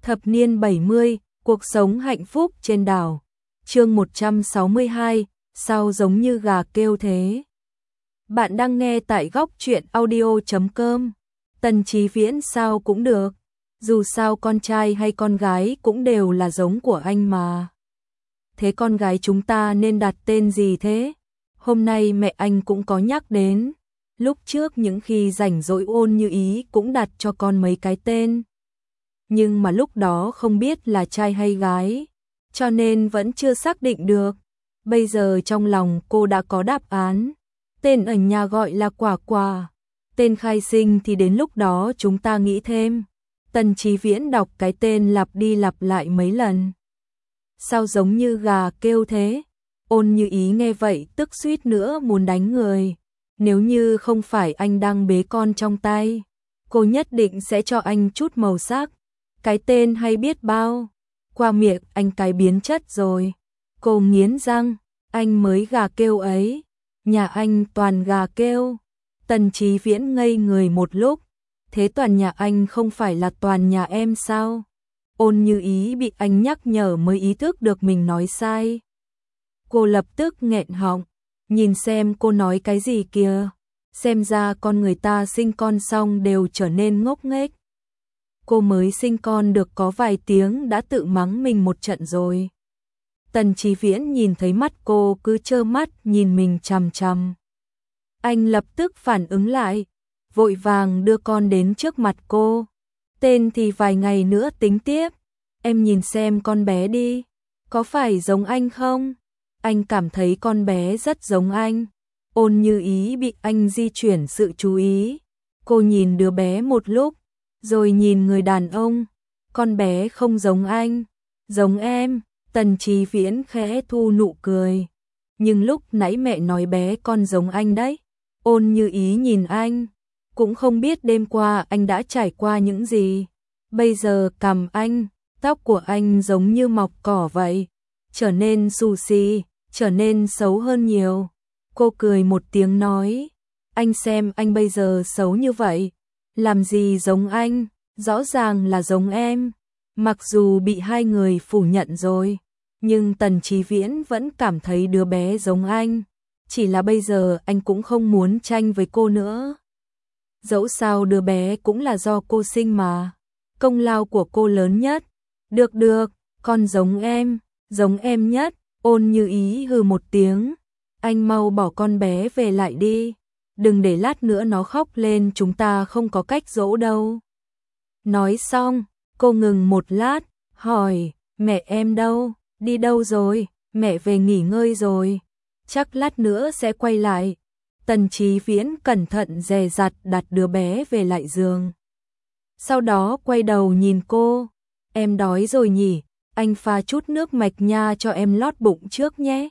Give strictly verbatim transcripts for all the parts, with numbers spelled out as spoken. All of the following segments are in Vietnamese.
Thập niên bảy mươi, cuộc sống hạnh phúc trên đảo. Chương một trăm sáu mươi hai, sao giống như gà kêu thế? Bạn đang nghe tại góc truyện audio chấm com. Tần Chí Viễn sao cũng được, dù sao con trai hay con gái cũng đều là giống của anh mà. Thế con gái chúng ta nên đặt tên gì thế? Hôm nay mẹ anh cũng có nhắc đến. Lúc trước những khi rảnh rỗi Ôn Như Ý cũng đặt cho con mấy cái tên. Nhưng mà lúc đó không biết là trai hay gái, cho nên vẫn chưa xác định được. Bây giờ trong lòng cô đã có đáp án. Tên ở nhà gọi là Quả Quả. Tên khai sinh thì đến lúc đó chúng ta nghĩ thêm. Tần Chí Viễn đọc cái tên lặp đi lặp lại mấy lần. Sao giống như gà kêu thế? Ôn Như Ý nghe vậy tức suýt nữa muốn đánh người. Nếu như không phải anh đang bế con trong tay, cô nhất định sẽ cho anh chút màu sắc. Cái tên hay biết bao. Qua miệng anh cái biến chất rồi. Cô nghiến răng, anh mới gà kêu ấy. Nhà anh toàn gà kêu. Tần Chí Viễn ngây người một lúc. Thế toàn nhà anh không phải là toàn nhà em sao? Ôn Như Ý bị anh nhắc nhở mới ý thức được mình nói sai. Cô lập tức nghẹn họng. Nhìn xem cô nói cái gì kìa. Xem ra con người ta sinh con xong đều trở nên ngốc nghếch. Cô mới sinh con được có vài tiếng đã tự mắng mình một trận rồi. Tần Chí Viễn nhìn thấy mắt cô cứ trơ mắt nhìn mình chằm chằm. Anh lập tức phản ứng lại, vội vàng đưa con đến trước mặt cô. Tên thì vài ngày nữa tính tiếp. Em nhìn xem con bé đi, có phải giống anh không? Anh cảm thấy con bé rất giống anh. Ôn Như Ý bị anh di chuyển sự chú ý. Cô nhìn đứa bé một lúc, rồi nhìn người đàn ông. Con bé không giống anh, giống em. Tần Chí Viễn khẽ thu nụ cười. Nhưng lúc nãy mẹ nói bé con giống anh đấy. Ôn Như Ý nhìn anh, cũng không biết đêm qua anh đã trải qua những gì. Bây giờ cằm anh, tóc của anh giống như mọc cỏ vậy, trở nên xù xì, trở nên xấu hơn nhiều. Cô cười một tiếng nói, anh xem anh bây giờ xấu như vậy, làm gì giống anh, rõ ràng là giống em. Mặc dù bị hai người phủ nhận rồi, nhưng Tần Chí Viễn vẫn cảm thấy đứa bé giống anh. Chỉ là bây giờ anh cũng không muốn tranh với cô nữa. Dẫu sao đứa bé cũng là do cô sinh mà. Công lao của cô lớn nhất. Được được, con giống em, giống em nhất. Ôn Như Ý hừ một tiếng. Anh mau bỏ con bé về lại đi. Đừng để lát nữa nó khóc lên, chúng ta không có cách dỗ đâu. Nói xong, cô ngừng một lát, hỏi, mẹ em đâu, đi đâu rồi? Mẹ về nghỉ ngơi rồi, chắc lát nữa sẽ quay lại. Tần Chí Viễn cẩn thận dè dặt đặt đứa bé về lại giường. Sau đó quay đầu nhìn cô, em đói rồi nhỉ, anh pha chút nước mạch nha cho em lót bụng trước nhé.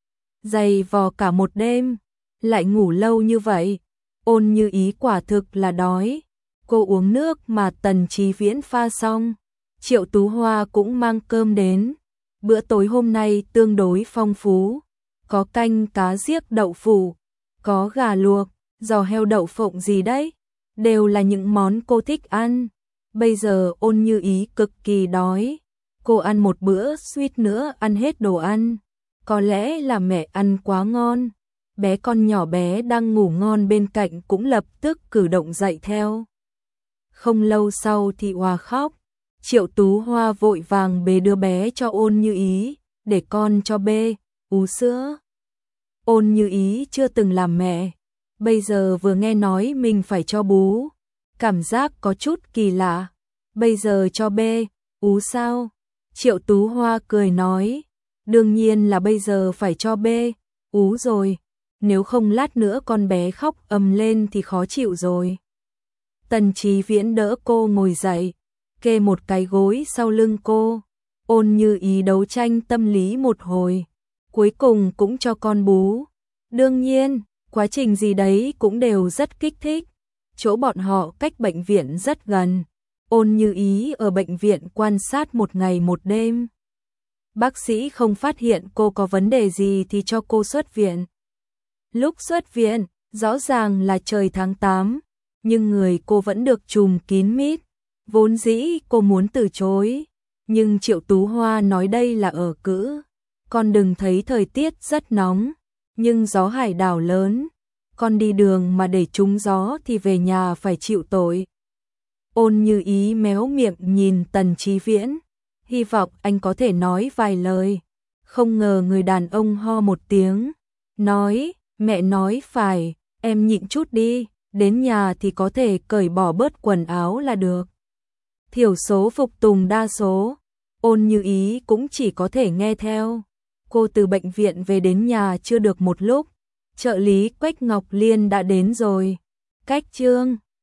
Dày vò cả một đêm, lại ngủ lâu như vậy. Ôn Như Ý quả thực là đói. Cô uống nước mà Tần Chí Viễn pha xong. Triệu Tú Hoa cũng mang cơm đến. Bữa tối hôm nay tương đối phong phú. Có canh cá riếc đậu phụ, có gà luộc, giò heo đậu phộng gì đấy. Đều là những món cô thích ăn. Bây giờ Ôn Như Ý cực kỳ đói. Cô ăn một bữa suýt nữa ăn hết đồ ăn. Có lẽ là mẹ ăn quá ngon. Bé con nhỏ bé đang ngủ ngon bên cạnh cũng lập tức cử động dậy theo. Không lâu sau thì Hòa khóc. Triệu Tú Hoa vội vàng bế đứa bé cho Ôn Như Ý, để con cho bê, ú sữa. Ôn Như Ý chưa từng làm mẹ, bây giờ vừa nghe nói mình phải cho bú, cảm giác có chút kỳ lạ. Bây giờ cho bê, ú sao? Triệu Tú Hoa cười nói, đương nhiên là bây giờ phải cho bê, ú rồi, nếu không lát nữa con bé khóc ầm lên thì khó chịu rồi. Tần Chí Viễn đỡ cô ngồi dậy, kê một cái gối sau lưng cô. Ôn Như Ý đấu tranh tâm lý một hồi, cuối cùng cũng cho con bú. Đương nhiên, quá trình gì đấy cũng đều rất kích thích. Chỗ bọn họ cách bệnh viện rất gần. Ôn Như Ý ở bệnh viện quan sát một ngày một đêm. Bác sĩ không phát hiện cô có vấn đề gì thì cho cô xuất viện. Lúc xuất viện, rõ ràng là trời tháng tám, nhưng người cô vẫn được trùm kín mít. Vốn dĩ cô muốn từ chối, nhưng Triệu Tú Hoa nói đây là ở cữ. Con đừng thấy thời tiết rất nóng, nhưng gió hải đảo lớn. Con đi đường mà để trúng gió thì về nhà phải chịu tội. Ôn Như Ý méo miệng nhìn Tần Chí Viễn, hy vọng anh có thể nói vài lời. Không ngờ người đàn ông ho một tiếng, nói, mẹ nói phải, em nhịn chút đi, đến nhà thì có thể cởi bỏ bớt quần áo là được. Thiểu số phục tùng đa số, Ôn Như Ý cũng chỉ có thể nghe theo. Cô từ bệnh viện về đến nhà chưa được một lúc, trợ lý Quách Ngọc Liên đã đến rồi. Cách Trương